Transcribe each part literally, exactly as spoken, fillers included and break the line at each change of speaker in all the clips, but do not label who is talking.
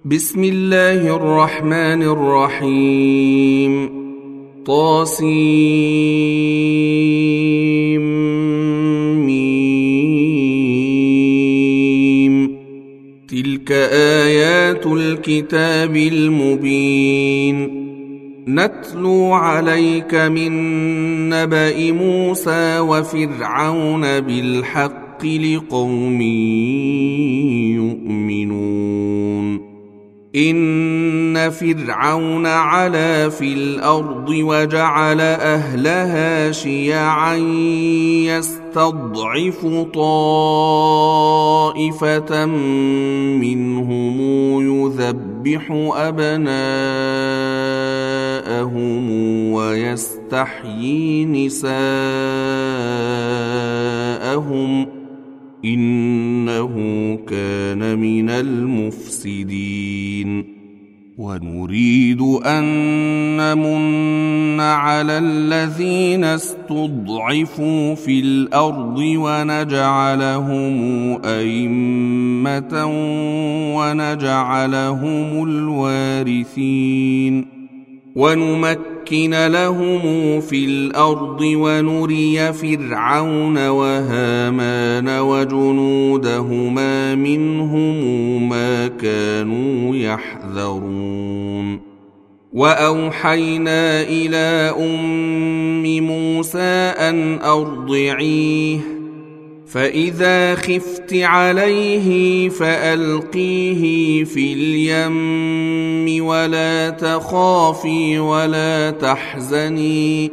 بسم الله الرحمن الرحيم. طاسيم ميم. تلك آيات الكتاب المبين. نتلو عليك من نبأ موسى وفرعون بالحق لقوم يؤمنون. إن فرعون علا في الأرض وجعل أهلها شيعا يستضعف طائفة منهم يذبح أبناءهم ويستحيي نساءهم إنه كان من المفسدين. ونريد أن نمن على الذين استضعفوا في الأرض ونجعلهم أئمة ونجعلهم الوارثين. ونمكن لهم في الأرض ونري فرعون وهامان وجنودهما منهم ما كانوا يحذرون. وأوحينا إلى أم موسى أن أرضعيه، فإذا خفت عليه فألقيه في اليم ولا تخافي ولا تحزني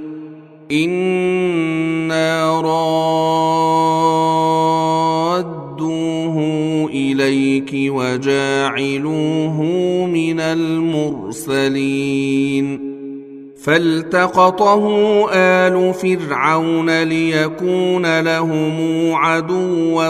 إنا رادوه إليك وجاعلوه من المرسلين. فالتقطه آل فرعون ليكون لهم عدوا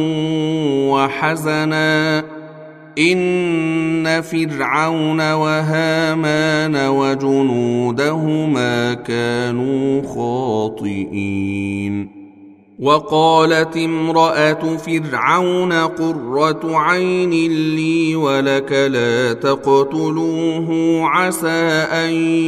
وحزنا إن فرعون وهامان وجنودهما كانوا خاطئين. وقالت امرأة فرعون قرة عين لي ولك لا تقتلوه عسى أن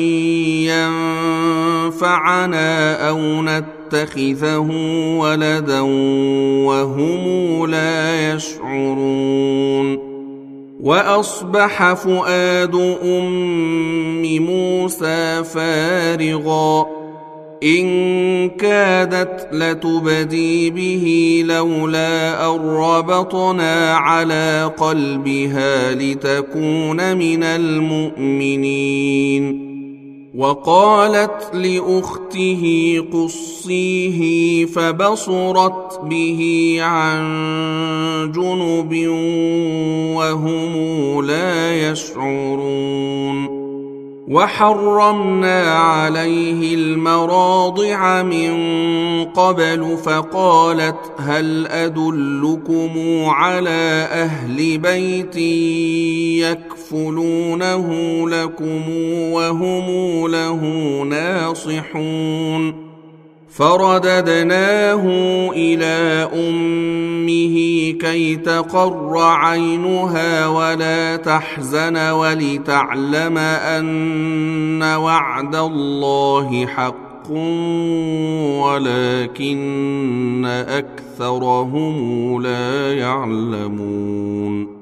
ينفعنا أو نتخذه ولدا وهم لا يشعرون. وأصبح فؤاد أم موسى فارغا إن كادت لتبدي به لولا أن ربطنا على قلبها لتكون من المؤمنين. وقالت لأخته قصيه فبصرت به عن جنب وهم لا يشعرون. وحرمنا عليه المراضع من قبل فقالت هل أدلكم على أهل بيت يكفلونه لكم وهم له ناصحون. فرددناه إلى أمه كي تقر عينها ولا تحزن ولتعلم أن وعد الله حق ولكن أكثرهم لا يعلمون.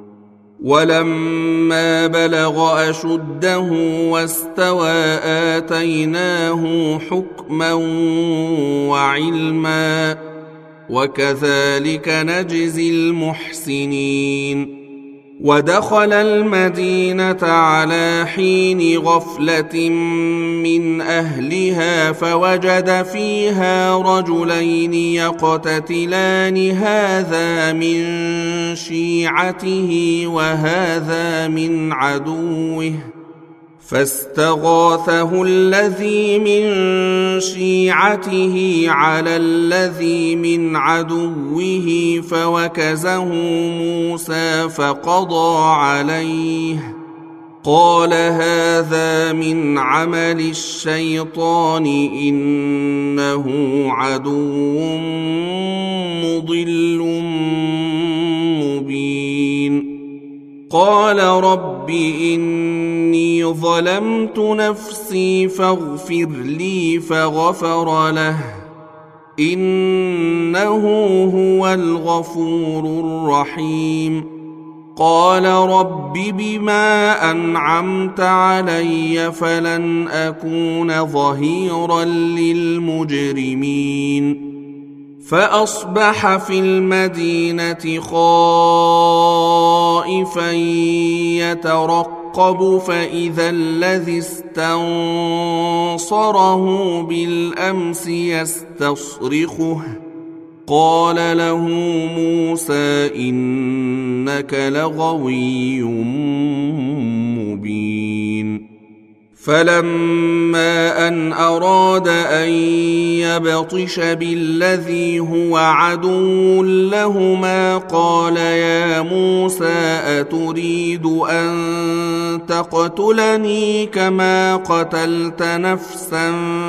ولما بلغ أشده واستوى آتيناه حكما وعلما وكذلك نجزي المحسنين. ودخل المدينة على حين غفلة من أهلها فوجد فيها رجلين يقتتلان هذا من شيعته وهذا من عدوه فاستغاثه الذي من شيعته على الذي من عدوه فوكزه موسى فقضى عليه قال هذا من عمل الشيطان إنه عدو مضل مبين قال رب إني ظلمت نفسي فاغفر لي فغفر له إنه هو الغفور الرحيم قال رب بما أنعمت علي فلن أكون ظهيرا للمجرمين فأصبح في المدينة خائفا يترقب فإذا الذي استنصره بالأمس يستصرخه قال له موسى إنك لغوي مبين فلما أن أراد أن يبطش بالذي هو عدو لهما قال يا موسى أتريد أن تقتلني كما قتلت نفسا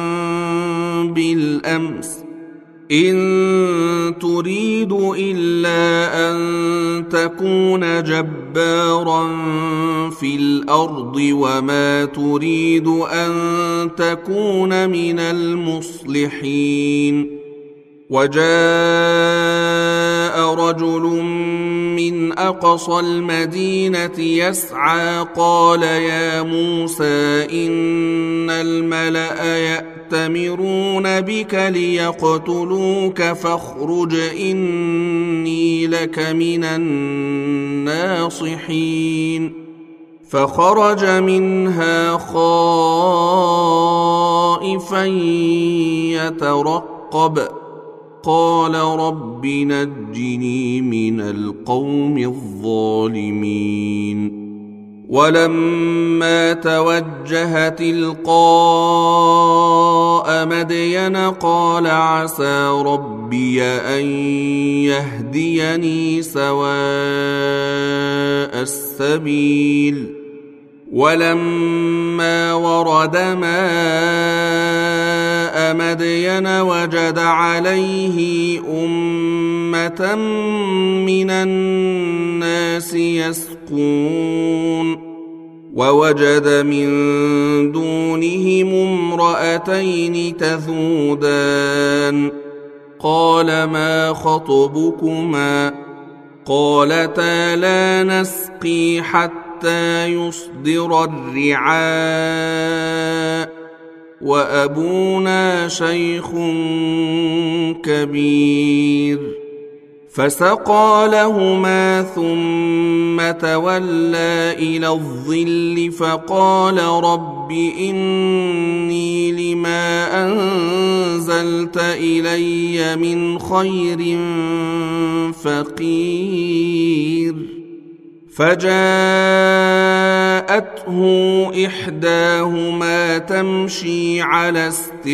بالأمس إن تريد إلا أن تكون جبارا في الأرض وما تريد أن تكون من المصلحين وجاء رجل من أقصى المدينة يسعى قال يا موسى إن الملأ يأتمرون بك ليقتلوك فاخرج إني لك من الناصحين فخرج منها خائفا يترقب قال رب نجني من القوم الظالمين ولما توجه تلقاء مدين قال عسى ربي أن يهديني سواء السبيل ولما ورد ماء مدين وجد عليه أمة من الناس يسقون ووجد من دونهم امرأتين تذودان قال ما خطبكما قالتا لا نسقي حتى حتى يصدر الرعاء وأبونا شيخ كبير فسقى لهما ثم تولى إلى الظل فقال رب إني لما أنزلت إلي من خير فقير فجاءته إحداهما تمشي على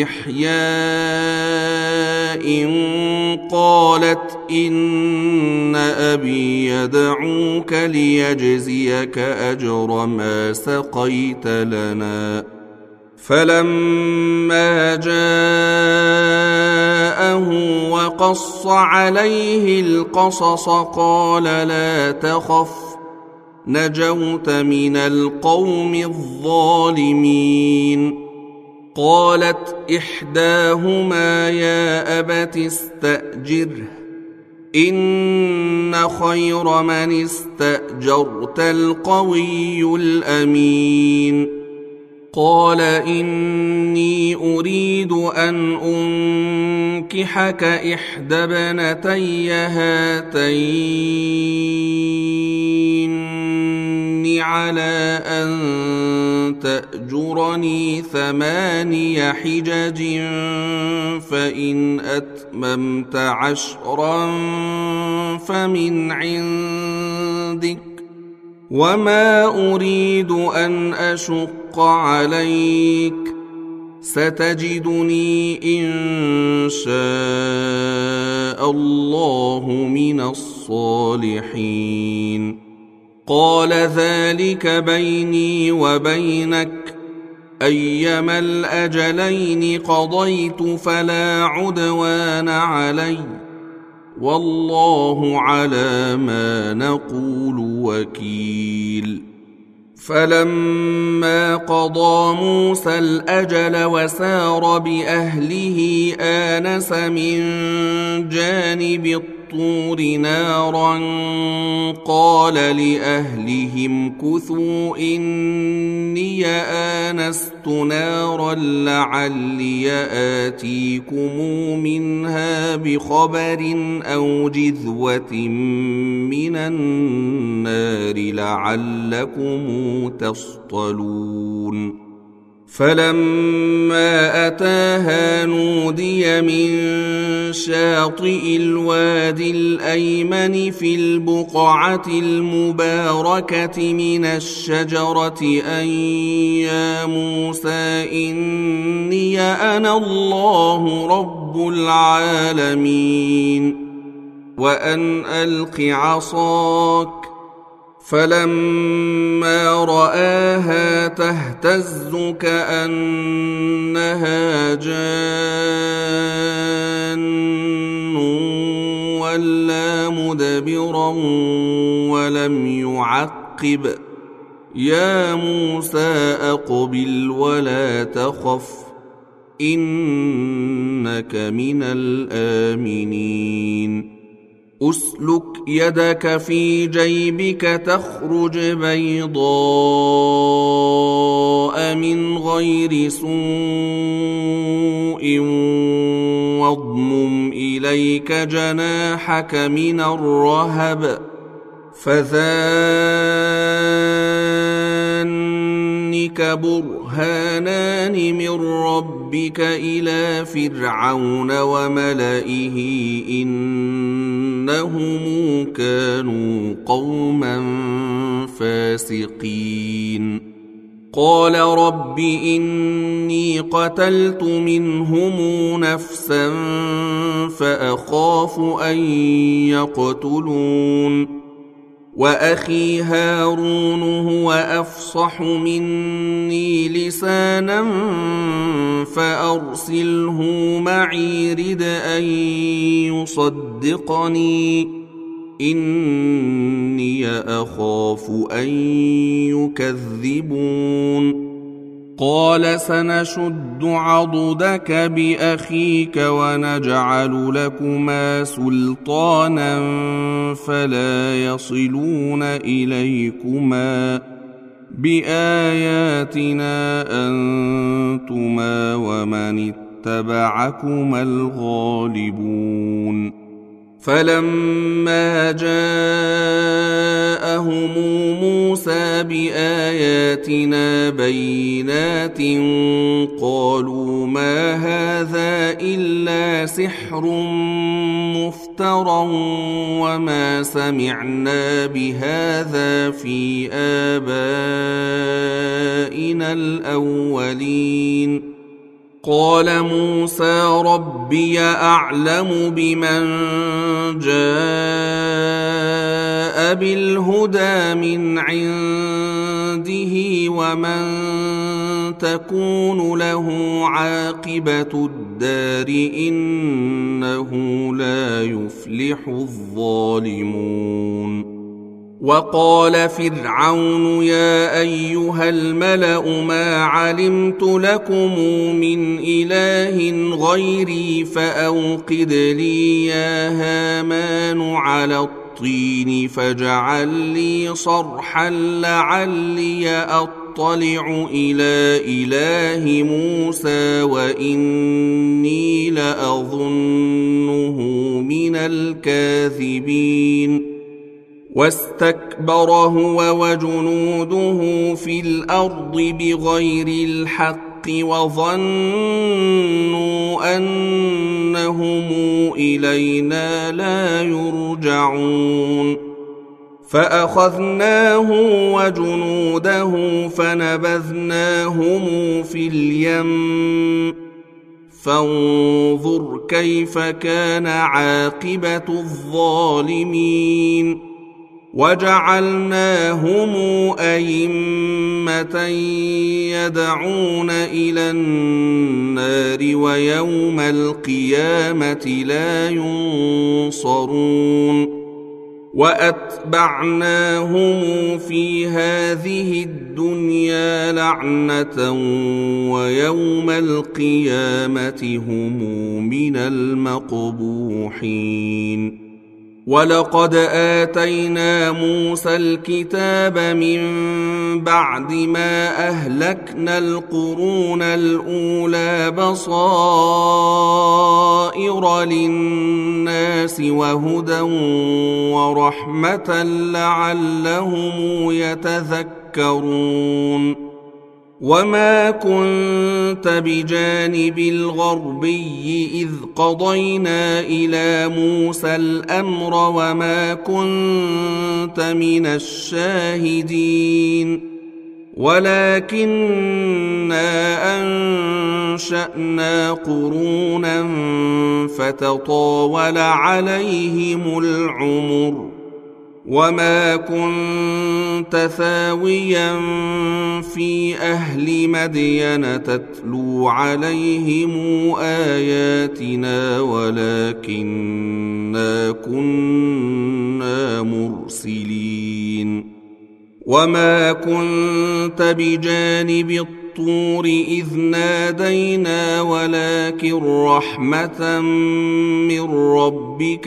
استحياء قالت إن أبي يدعوك ليجزيك أجر ما سقيت لنا فلما جاءه وقص عليه القصص قال لا تخف نجوت من القوم الظالمين قالت إحداهما يا أبت استأجره إن خير من استأجرت القوي الأمين قال إني أريد أن أنكحك إحدى ابنتي هاتين على أن تأجرني ثماني حجج فإن أتممت عشرا فمن عندك وما أريد أن أشق عليك ستجدني إن شاء الله من الصالحين قال ذلك بيني وبينك أيما الأجلين قضيت فلا عدوان علي والله على ما نقول وكيل. فلما قضى موسى الأجل وسار بأهله آنس من جانب الطور نارا قال لأهلهم كثوا إني آنست نارا لعلي آتيكم منها بخبر أو جذوة من النار لعلكم تصطلون. فلما أتاها نودي من شاطئ الوادي الأيمن في البقعة المباركة من الشجرة أن يا موسى إني أنا الله رب العالمين وأن ألق عصاك. فلما رآها تهتز كأنها جان ولا مدبرا ولم يعقب يا موسى أقبل ولا تخف إنك من الآمنين. أسلك يدك في جيبك تخرج بيضاء من غير سوء واضمم إليك جناحك من الرهب فذانك برهانان من ربك إلى فرعون وملئه إنهم كانوا قوما فاسقين. قال رب إني قتلت منهم نفسا فأخاف أن يقتلون وأخي هارون هو أفصح مني لسانا فأرسله معي رد أن يصدقني إني أخاف أن يكذبون. قال سنشد عضدك بأخيك ونجعل لكما سلطانا فلا يصلون إليكما بآياتنا أنتما ومن اتبعكما الغالبون. فلما جاءهم موسى بآياتنا بينات قالوا ما هذا إلا سحر مفترى وما سمعنا بهذا في آبائنا الأولين. قال موسى ربي أعلم بمن جاء بالهدى من عنده ومن تكون له عاقبة الدار إنه لا يفلح الظالمون. وقال فرعون يا أيها الملأ ما علمت لكم من إله غيري فأوقد لي يا هامان على الطين فاجعل لي صرحا لعلي أطلع إلى إله موسى وإني لأظنه من الكاذبين. واستكبر هو وجنوده في الأرض بغير الحق وظنوا أنهم إلينا لا يرجعون. فأخذناه وجنوده فنبذناهم في اليم فانظر كيف كان عاقبة الظالمين. وجعلناهم أئمة شيمة يدعون إلى النار ويوم القيامة لا ينصرون وأتبعناهم في هذه الدنيا لعنة ويوم القيامة هم من المقبوحين ولقد آتينا موسى الكتاب من بعد ما أهلكنا القرون الأولى بصائر للناس وهدى ورحمة لعلهم يتذكرون وما كنت بجانب الغربي إذ قضينا إلى موسى الأمر وما كنت من الشاهدين ولكننا أنشأنا قرونا فتطاول عليهم العمر وما كنت ثاويا في أهل مدين تتلو عليهم آياتنا ولكننا كنا مرسلين وما كنت بجانب الطور إذ نادينا ولكن رحمة من ربك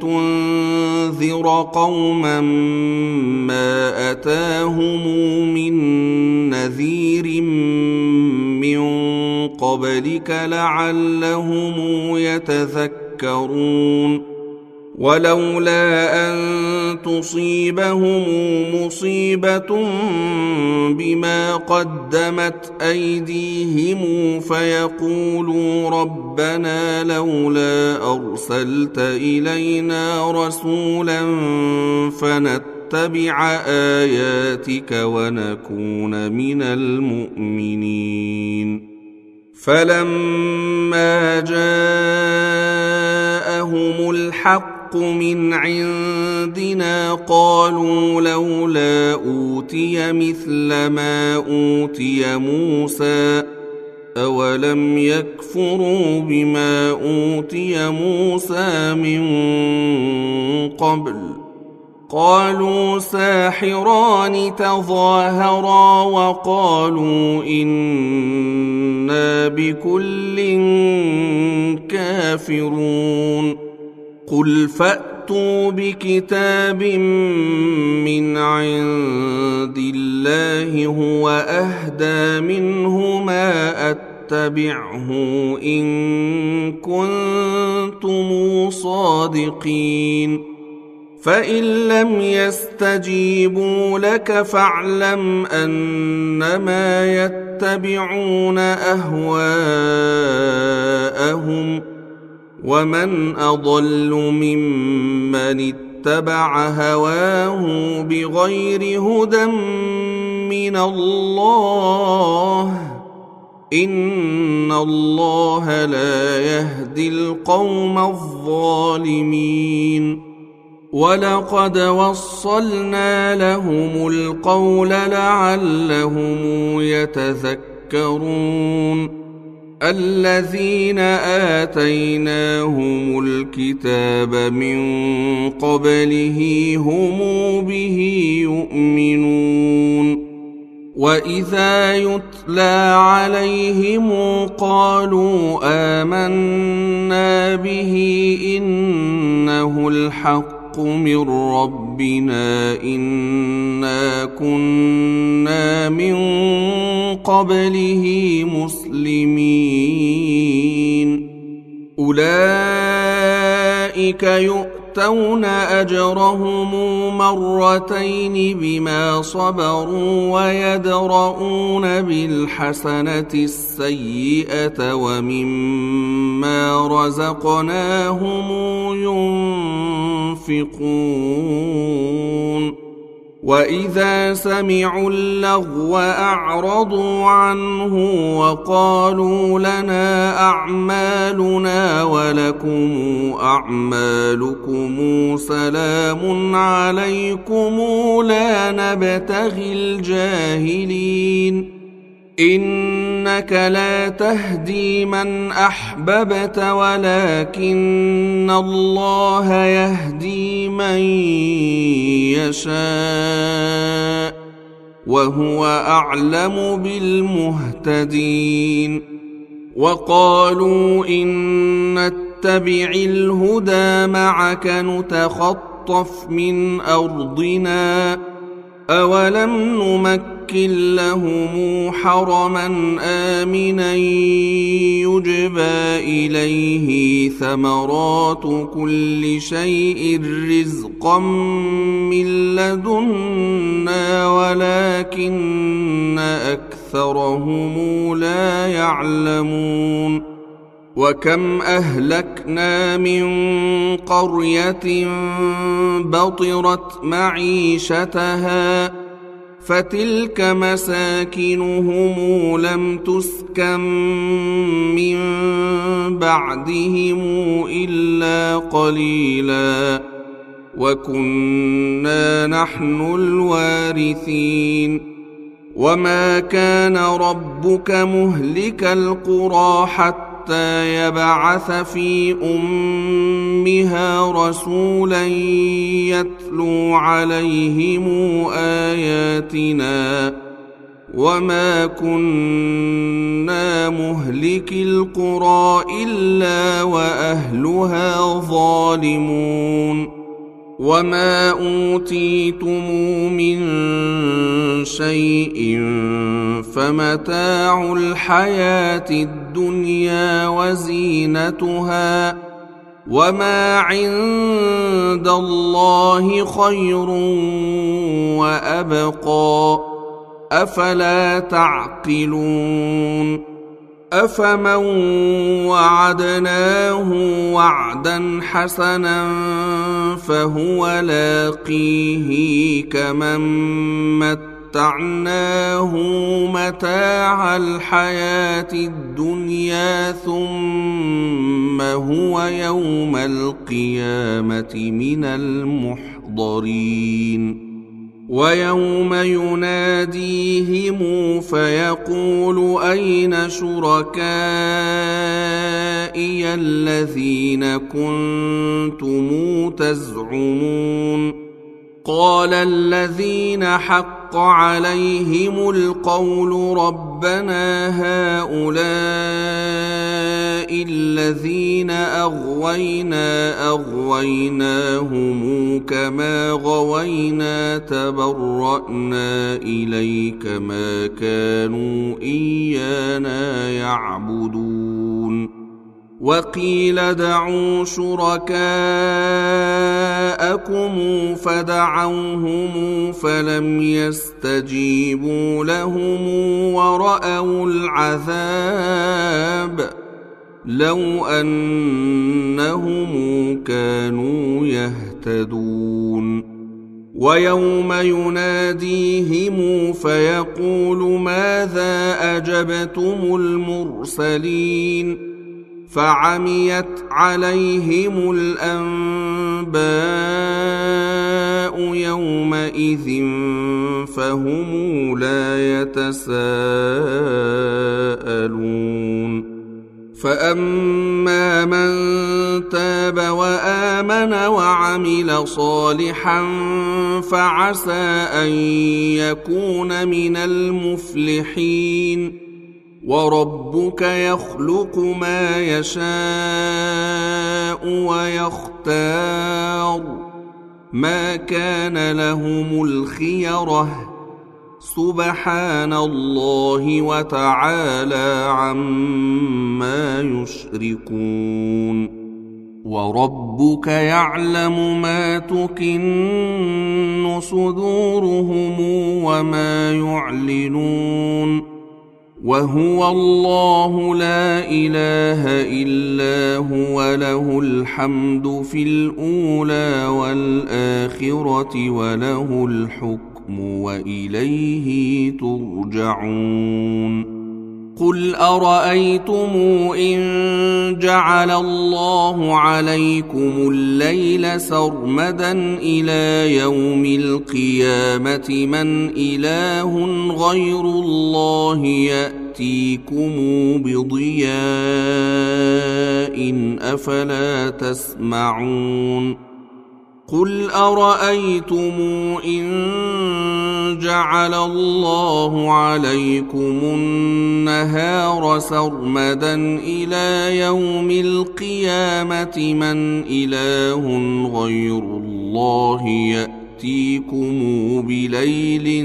لتنذر قوما ما أتاهم من نذير من قبلك لعلهم يتذكرون ولولا أن تصيبهم مصيبة بما قدمت أيديهم فيقولوا ربنا لولا أرسلت إلينا رسولا فنتبع آياتك ونكون من المؤمنين فلما جاءهم الحق من عندنا قالوا لولا أوتي مثل ما أوتي موسى أولم يكفروا بما أوتي موسى من قبل قالوا ساحران تظاهرا وقالوا إنا بكل كافرون قل فأتوا بكتاب من عند الله هو أهدى منه ما أتبعه إن كنتم صادقين فإن لم يستجيبوا لك فاعلم أنما يتبعون أهواءهم ومن أضل ممن اتبع هواه بغير هدى من الله إن الله لا يهدي القوم الظالمين ولقد وصلنا لهم القول لعلهم يتذكرون الذين آتيناهم الكتاب من قبله هم به يؤمنون وإذا يتلى عليهم قالوا آمنا به إنه الحق من ربنا إنا كنا من قبله مسلمين أولئك يؤتون أجرهم مرتين بما صبروا ويدرؤون بالحسنة السيئة ومما رزقناهم ينفقون وإذا سمعوا اللغو أعرضوا عنه وقالوا لنا أعمالنا ولكم أعمالكم سلام عليكم لا نبتغي الجاهلين إنك لا تهدي من أحببت ولكن الله يهدي من يشاء وهو أعلم بالمهتدين وقالوا إن نتبع الهدى معك نتخطف من أرضنا أولم نمكن لهم حرما آمنا يجبى إليه ثمرات كل شيء رزقا من لدنا ولكن أكثرهم لا يعلمون وكم أهلكنا من قرية بطرت معيشتها فتلك مساكنهم لم تسكن من بعدهم إلا قليلا وكنا نحن الوارثين وما كان ربك مهلك القرى حتى حتى يبعث في أمها رسولا يتلو عليهم آياتنا وما كنا مهلك القرى إلا وأهلها ظالمون وما أوتيتم من شيء فمتاع الحياة الدنيا وزينتها وما عند الله خير وأبقى أفلا تعقلون أفمن وعدناه وعدا حسنا فهو لاقيه كمن متعناه متاع الحياة الدنيا ثم هو يوم القيامة من المحضرين ويوم يناديهم فيقول أين شركائي الذين كنتم تزعمون قال الذين حق عليهم القول ربنا هؤلاء الذين أغوينا أغويناهم كما غوينا تبرأنا إليك ما كانوا إيانا يعبدون وقيل ادعوا شركاءكم فدعوهم فلم يستجيبوا لهم ورأوا العذاب لو أنهم كانوا يهتدون ويوم يناديهم فيقول ماذا أجبتم المرسلين فعميت عليهم الأنباء يومئذ فهم لا يتساءلون فأما من تاب وآمن وعمل صالحا فعسى أن يكون من المفلحين وربك يخلق ما يشاء ويختار ما كان لهم الخيرة سبحان الله وتعالى عما يشركون وربك يعلم ما تكن صدورهم وما يعلنون وهو الله لا إله إلا هو له الحمد في الأولى والآخرة وله الحكم الحكم وإليه ترجعون قل أرأيتم إن جعل الله عليكم الليل سرمدا إلى يوم القيامة من إله غير الله يأتيكم بضياء أفلا تسمعون قل أرأيتم إن جعل الله عليكم النهار سرمدا إلى يوم القيامة من إله غير الله يأتيكم بليل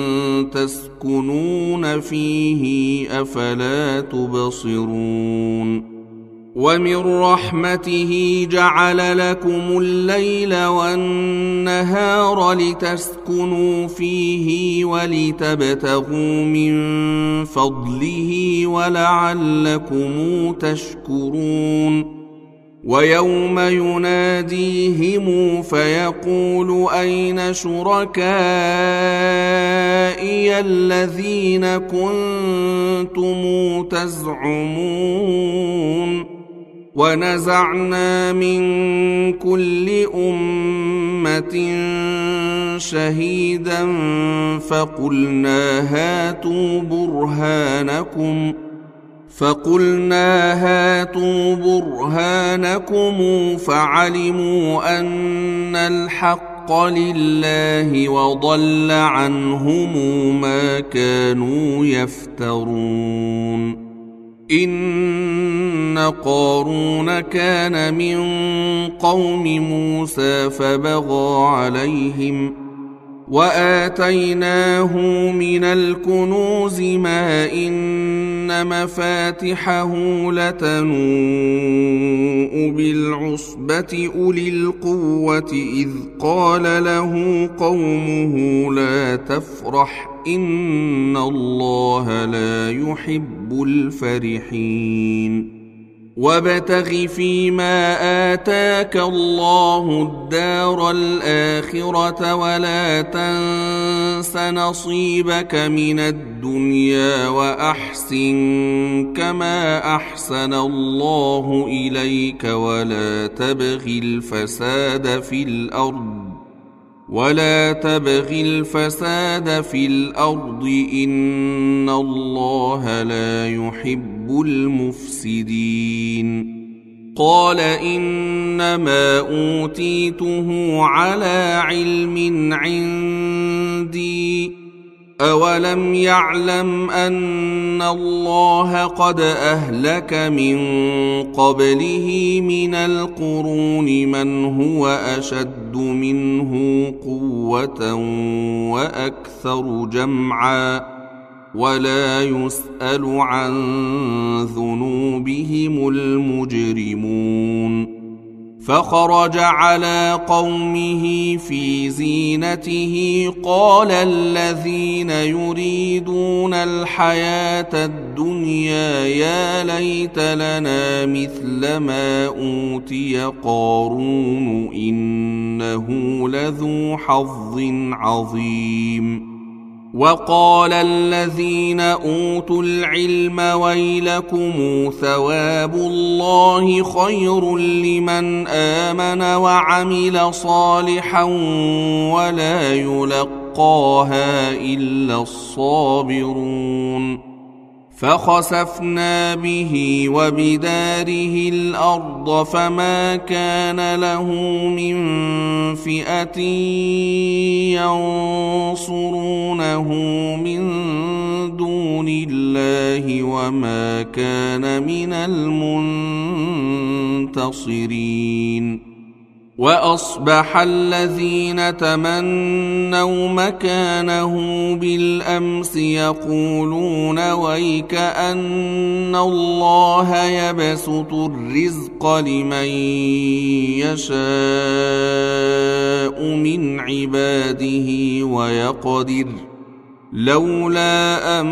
تسكنون فيه أفلا تبصرون ومن رحمته جعل لكم الليل والنهار لتسكنوا فيه ولتبتغوا من فضله ولعلكم تشكرون ويوم يناديهم فيقول أين شركائي الذين كنتم تزعمون ونزعنا من كل أمة شهيدا فقلنا هاتوا برهانكم فقلنا هاتوا برهانكم فعلموا أن الحق لله وضل عنهم ما كانوا يفترون إن قارون كان من قوم موسى فبغى عليهم وآتيناه من الكنوز ما إن مفاتحه لتنوء بالعصبة أولي القوة إذ قال له قومه لا تفرح إن الله لا يحب الفرحين وابتغ فيما آتاك الله الدار الآخرة ولا تنس نصيبك من الدنيا وأحسن كما أحسن الله إليك ولا تبغ الفساد في الأرض ولا تبغ الفساد في الأرض إن الله لا يحب المفسدين قال إنما أوتيته على علم عندي أولم يعلم أن الله قد أهلك من قبله من القرون من هو أشد منه قوة وأكثر جمعا ولا يسأل عن ذنوبهم المجرمون فخرج على قومه في زينته قال الذين يريدون الحياة الدنيا يا ليت لنا مثل ما أوتي قارون إنه لذو حظ عظيم وقال الذين أوتوا العلم ويلكم ثواب الله خير لمن آمن وعمل صالحا ولا يلقاها إلا الصابرون فخسفنا به وبداره الأرض فما كان له من فئة ينصرونه من دون الله وما كان من المنتصرين وأصبح الذين تمنوا مكانه بالأمس يقولون ويك أن الله يبسط الرزق لمن يشاء من عباده ويقدر لولا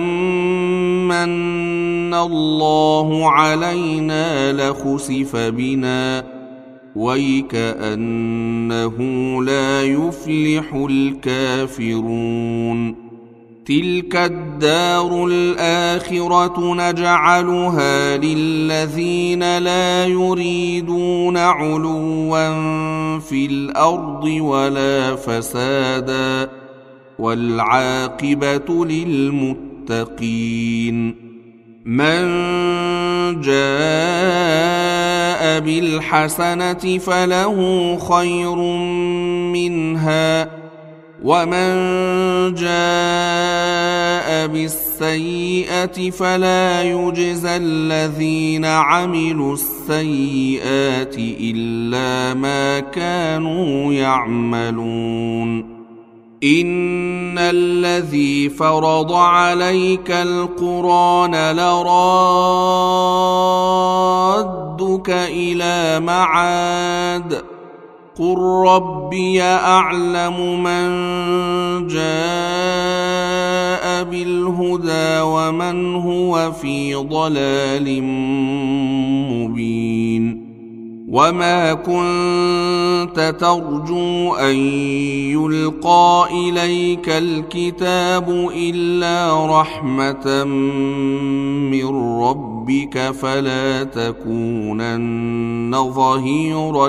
أمن الله علينا لخسف بنا ويكأنه لا يفلح الكافرون. تلك الدار الآخرة نجعلها للذين لا يريدون علوا في الأرض ولا فسادا والعاقبة للمتقين. من جاء بالحسنة فله خير منها ومن جاء بالسيئة فلا يجزى الذين عملوا السيئات إلا ما كانوا يعملون. إن الذي فرض عليك القرآن لرادك إلى معاد قل ربي أعلم من جاء بالهدى ومن هو في ضلال مبين. وما كنت ترجو أن يلقى إليك الكتاب إلا رحمة من ربك فلا تكونن ظهيرا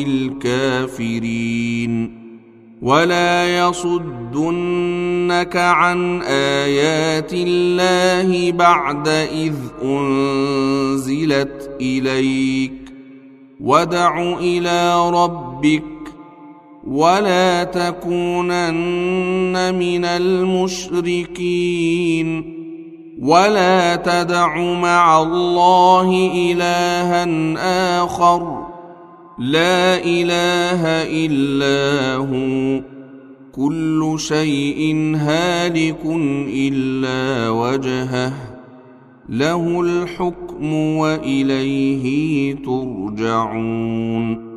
للكافرين. ولا يصدنك عن آيات الله بعد إذ أنزلت إليك وادع إلى ربك ولا تكونن من المشركين. ولا تدع مع الله إلها آخر لا إله إلا هو كل شيء هالك إلا وجهه له الحكم وإليه ترجعون.